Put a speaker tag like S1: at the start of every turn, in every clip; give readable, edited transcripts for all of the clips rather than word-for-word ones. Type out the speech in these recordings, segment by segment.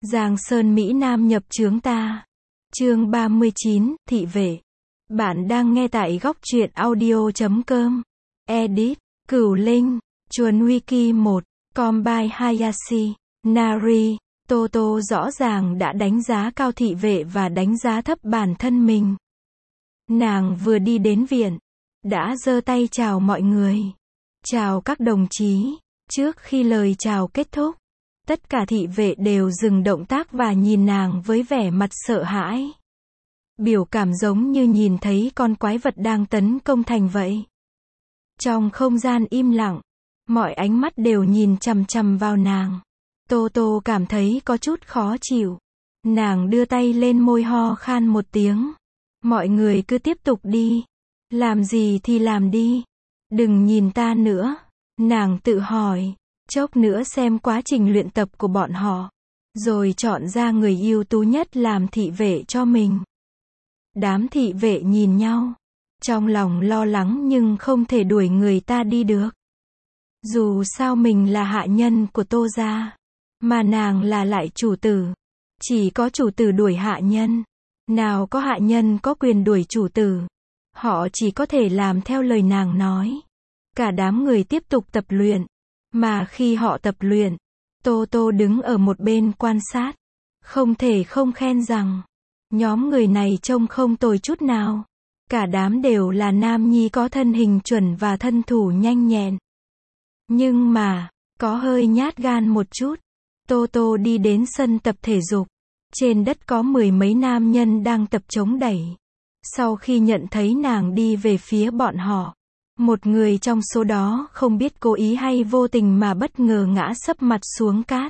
S1: Giang Sơn Mỹ Nam nhập chướng ta. Chương 39, thị vệ. Bạn đang nghe tại góc truyện audio.com. Edit, Cửu Linh, Chuồn Wiki 1, Combine Hayashi, Nari, Toto rõ ràng đã đánh giá cao thị vệ và đánh giá thấp bản thân mình. Nàng vừa đi đến viện, đã giơ tay chào mọi người. Chào các đồng chí. Trước khi lời chào kết thúc, tất cả thị vệ đều dừng động tác và nhìn nàng với vẻ mặt sợ hãi. Biểu cảm giống như nhìn thấy con quái vật đang tấn công thành vậy. Trong không gian im lặng, mọi ánh mắt đều nhìn chằm chằm vào nàng. Toto cảm thấy có chút khó chịu. Nàng đưa tay lên môi ho khan một tiếng. Mọi người cứ tiếp tục đi. Làm gì thì làm đi. Đừng nhìn ta nữa. Nàng tự hỏi. Chốc nữa xem quá trình luyện tập của bọn họ. Rồi chọn ra người ưu tú nhất làm thị vệ cho mình. Đám thị vệ nhìn nhau. Trong lòng lo lắng nhưng không thể đuổi người ta đi được. Dù sao mình là hạ nhân của Tô gia. Mà nàng là lại chủ tử. Chỉ có chủ tử đuổi hạ nhân. Nào có hạ nhân có quyền đuổi chủ tử. Họ chỉ có thể làm theo lời nàng nói. Cả đám người tiếp tục tập luyện. Mà khi họ tập luyện, Toto đứng ở một bên quan sát. Không thể không khen rằng, nhóm người này trông không tồi chút nào. Cả đám đều là nam nhi có thân hình chuẩn và thân thủ nhanh nhẹn. Nhưng mà, có hơi nhát gan một chút. Toto đi đến sân tập thể dục. Trên đất có mười mấy nam nhân đang tập chống đẩy. Sau khi nhận thấy nàng đi về phía bọn họ, một người trong số đó không biết cố ý hay vô tình mà bất ngờ ngã sấp mặt xuống cát.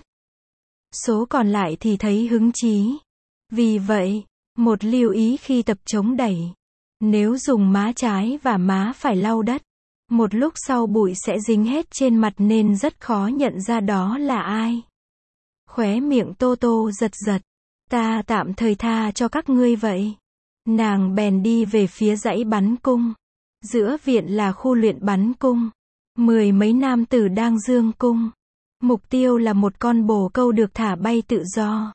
S1: Số còn lại thì thấy hứng chí. Vì vậy, một lưu ý khi tập chống đẩy. Nếu dùng má trái và má phải lau đất, một lúc sau bụi sẽ dính hết trên mặt nên rất khó nhận ra đó là ai. Khóe miệng Toto giật giật. Ta tạm thời tha cho các ngươi vậy. Nàng bèn đi về phía dãy bắn cung. Giữa viện là khu luyện bắn cung. Mười mấy nam tử đang giương cung. Mục tiêu là một con bồ câu được thả bay tự do.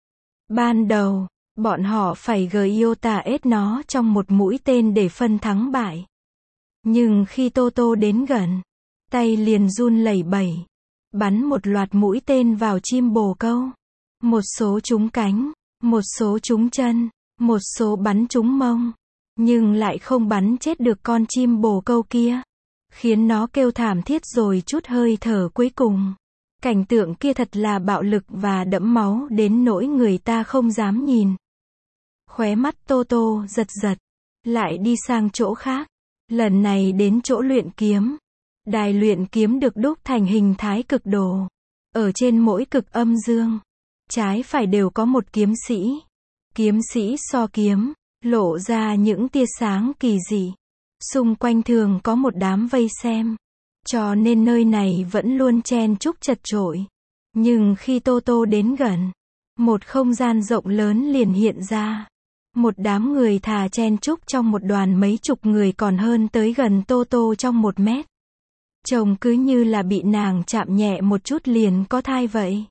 S1: Ban đầu, bọn họ phải Giota ết nó trong một mũi tên để phân thắng bại. Nhưng khi Toto đến gần, tay liền run lẩy bẩy. Bắn một loạt mũi tên vào chim bồ câu. Một số trúng cánh, một số trúng chân, một số bắn trúng mông. Nhưng lại không bắn chết được con chim bồ câu kia. Khiến nó kêu thảm thiết rồi trút hơi thở cuối cùng. Cảnh tượng kia thật là bạo lực và đẫm máu đến nỗi người ta không dám nhìn. Khóe mắt Toto giật giật. Lại đi sang chỗ khác. Lần này đến chỗ luyện kiếm. Đài luyện kiếm được đúc thành hình thái cực đồ. Ở trên mỗi cực âm dương, trái phải đều có một kiếm sĩ. Kiếm sĩ so kiếm, lộ ra những tia sáng kỳ dị. Xung quanh thường có một đám vây xem. Cho nên nơi này vẫn luôn chen chúc chật chội. Nhưng khi Toto đến gần, một không gian rộng lớn liền hiện ra. Một đám người thà chen chúc trong một đoàn mấy chục người còn hơn tới gần Toto trong 1 mét. Trông cứ như là bị nàng chạm nhẹ một chút liền có thai vậy.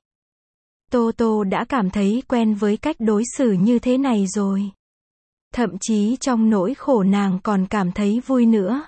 S1: Toto đã cảm thấy quen với cách đối xử như thế này rồi. Thậm chí trong nỗi khổ nàng còn cảm thấy vui nữa.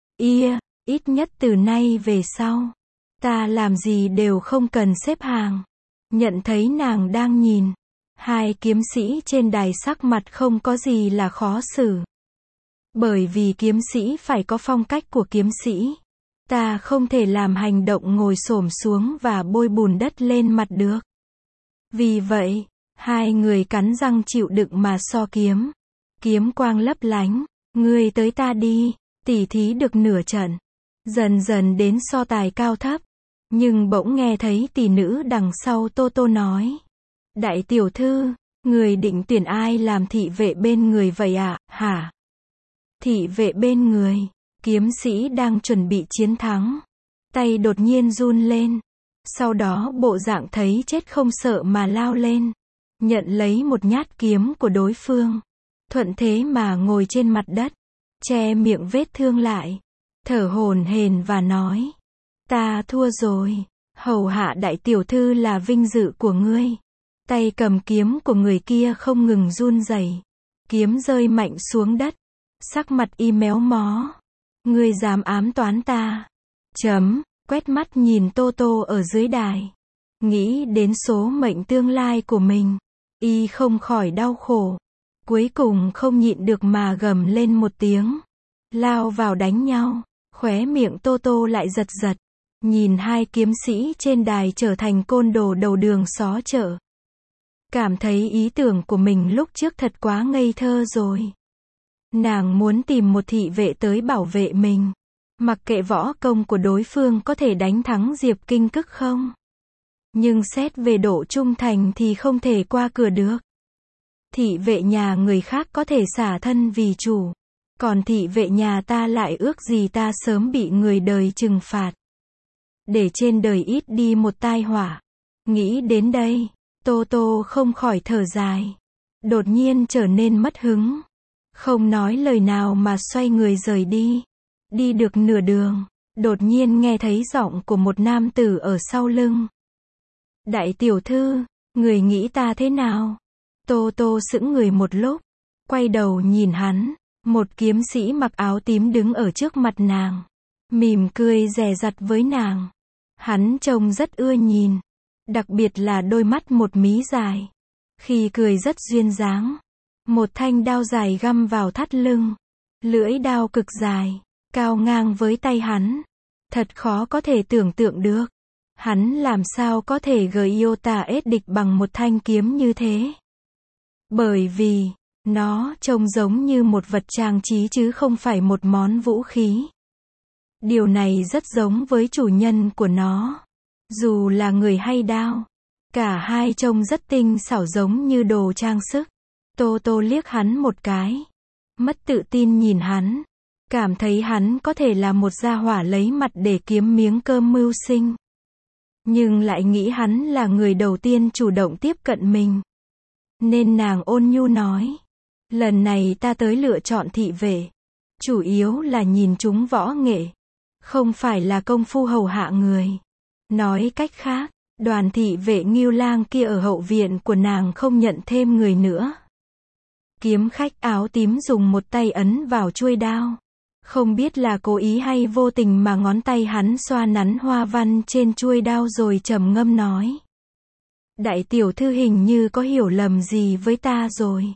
S1: Ít nhất từ nay về sau, ta làm gì đều không cần xếp hàng. Nhận thấy nàng đang nhìn, hai kiếm sĩ trên đài sắc mặt không có gì là khó xử. Bởi vì kiếm sĩ phải có phong cách của kiếm sĩ. Ta không thể làm hành động ngồi xổm xuống và bôi bùn đất lên mặt được. Vì vậy, hai người cắn răng chịu đựng mà so kiếm. Kiếm quang lấp lánh, ngươi tới ta đi, tỉ thí được nửa trận. Dần dần đến so tài cao thấp. Nhưng bỗng nghe thấy tỷ nữ đằng sau Toto nói. Đại tiểu thư, người định tuyển ai làm thị vệ bên người vậy ạ, hả? Thị vệ bên người. Kiếm sĩ đang chuẩn bị chiến thắng. Tay đột nhiên run lên. Sau đó bộ dạng thấy chết không sợ mà lao lên. Nhận lấy một nhát kiếm của đối phương. Thuận thế mà ngồi trên mặt đất. Che miệng vết thương lại. Thở hổn hển và nói. Ta thua rồi. Hầu hạ đại tiểu thư là vinh dự của ngươi. Tay cầm kiếm của người kia không ngừng run rẩy. Kiếm rơi mạnh xuống đất. Sắc mặt y méo mó. Ngươi dám ám toán ta. Quét mắt nhìn Tô Tô ở dưới đài. Nghĩ đến số mệnh tương lai của mình. Y không khỏi đau khổ. Cuối cùng không nhịn được mà gầm lên một tiếng. Lao vào đánh nhau. Khóe miệng Tô Tô lại giật giật. Nhìn hai kiếm sĩ trên đài trở thành côn đồ đầu đường xó chợ. Cảm thấy ý tưởng của mình lúc trước thật quá ngây thơ rồi. Nàng muốn tìm một thị vệ tới bảo vệ mình. Mặc kệ võ công của đối phương có thể đánh thắng Diệp Kinh Cức không. Nhưng xét về độ trung thành thì không thể qua cửa được. Thị vệ nhà người khác có thể xả thân vì chủ. Còn thị vệ nhà ta lại ước gì ta sớm bị người đời trừng phạt. Để trên đời ít đi một tai họa. Nghĩ đến đây, Tô Tô không khỏi thở dài. Đột nhiên trở nên mất hứng. Không nói lời nào mà xoay người rời đi. Đi được nửa đường, đột nhiên nghe thấy giọng của một nam tử ở sau lưng. Đại tiểu thư, người nghĩ ta thế nào? Tô Tô sững người một lúc, quay đầu nhìn hắn. Một kiếm sĩ mặc áo tím đứng ở trước mặt nàng. Mỉm cười dè dặt với nàng. Hắn trông rất ưa nhìn. Đặc biệt là đôi mắt một mí dài. Khi cười rất duyên dáng. Một thanh đao dài găm vào thắt lưng. Lưỡi đao cực dài, cao ngang với tay hắn. Thật khó có thể tưởng tượng được. Hắn làm sao có thể gợi yêu tà ết địch bằng một thanh kiếm như thế. Bởi vì, nó trông giống như một vật trang trí chứ không phải một món vũ khí. Điều này rất giống với chủ nhân của nó. Dù là người hay đao, cả hai trông rất tinh xảo giống như đồ trang sức. Tô Tô liếc hắn một cái. Mất tự tin nhìn hắn. Cảm thấy hắn có thể là một gia hỏa lấy mặt để kiếm miếng cơm mưu sinh. Nhưng lại nghĩ hắn là người đầu tiên chủ động tiếp cận mình. Nên nàng ôn nhu nói. Lần này ta tới lựa chọn thị vệ. Chủ yếu là nhìn chúng võ nghệ. Không phải là công phu hầu hạ người. Nói cách khác, đoàn thị vệ Ngưu Lang kia ở hậu viện của nàng không nhận thêm người nữa. Kiếm khách áo tím dùng một tay ấn vào chuôi đao. Không biết là cố ý hay vô tình mà ngón tay hắn xoa nắn hoa văn trên chuôi đao rồi trầm ngâm nói. Đại tiểu thư hình như có hiểu lầm gì với ta rồi.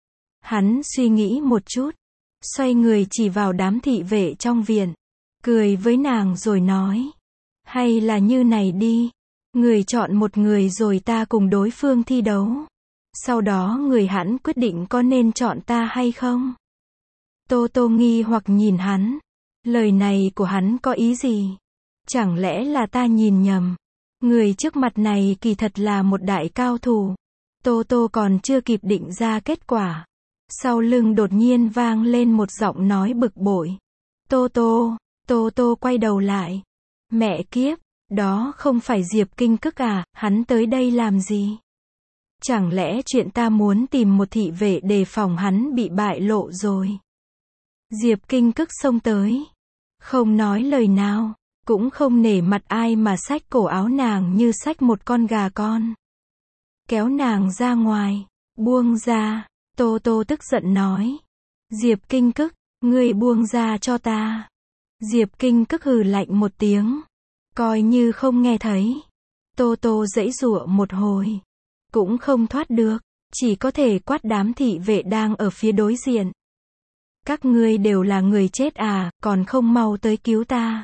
S1: Hắn suy nghĩ một chút. Xoay người chỉ vào đám thị vệ trong viện. Cười với nàng rồi nói. Hay là như này đi. Người chọn một người rồi ta cùng đối phương thi đấu. Sau đó người hẳn quyết định có nên chọn ta hay không. Tô Tô nghi hoặc nhìn hắn. Lời này của hắn có ý gì? Chẳng lẽ là ta nhìn nhầm? Người trước mặt này kỳ thật là một đại cao thủ. Tô Tô còn chưa kịp định ra kết quả. Sau lưng đột nhiên vang lên một giọng nói bực bội. Tô Tô, Tô Tô quay đầu lại. Mẹ kiếp, đó không phải Diệp Kinh Cức à, hắn tới đây làm gì? Chẳng lẽ chuyện ta muốn tìm một thị vệ đề phòng hắn bị bại lộ rồi? Diệp Kinh Cức xông tới. Không nói lời nào, cũng không nể mặt ai mà xách cổ áo nàng như xách một con gà con. Kéo nàng ra ngoài, buông ra. Tô Tô tức giận nói. Diệp Kinh Cức, ngươi buông ra cho ta. Diệp Kinh Cức hừ lạnh một tiếng. Coi như không nghe thấy. Tô Tô giãy giụa một hồi. Cũng không thoát được. Chỉ có thể quát đám thị vệ đang ở phía đối diện. Các ngươi đều là người chết à, còn không mau tới cứu ta.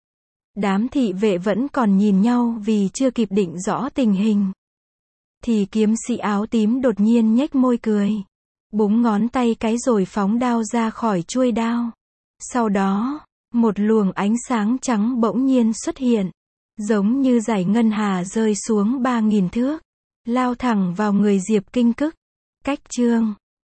S1: Đám thị vệ vẫn còn nhìn nhau vì chưa kịp định rõ tình hình. Thì kiếm sĩ áo tím đột nhiên nhếch môi cười. Búng ngón tay cái rồi phóng đao ra khỏi chuôi đao. Sau đó, một luồng ánh sáng trắng bỗng nhiên xuất hiện. Giống như dải ngân hà rơi xuống 3.000 thước. Lao thẳng vào người Diệp Kinh Cức. Cách chương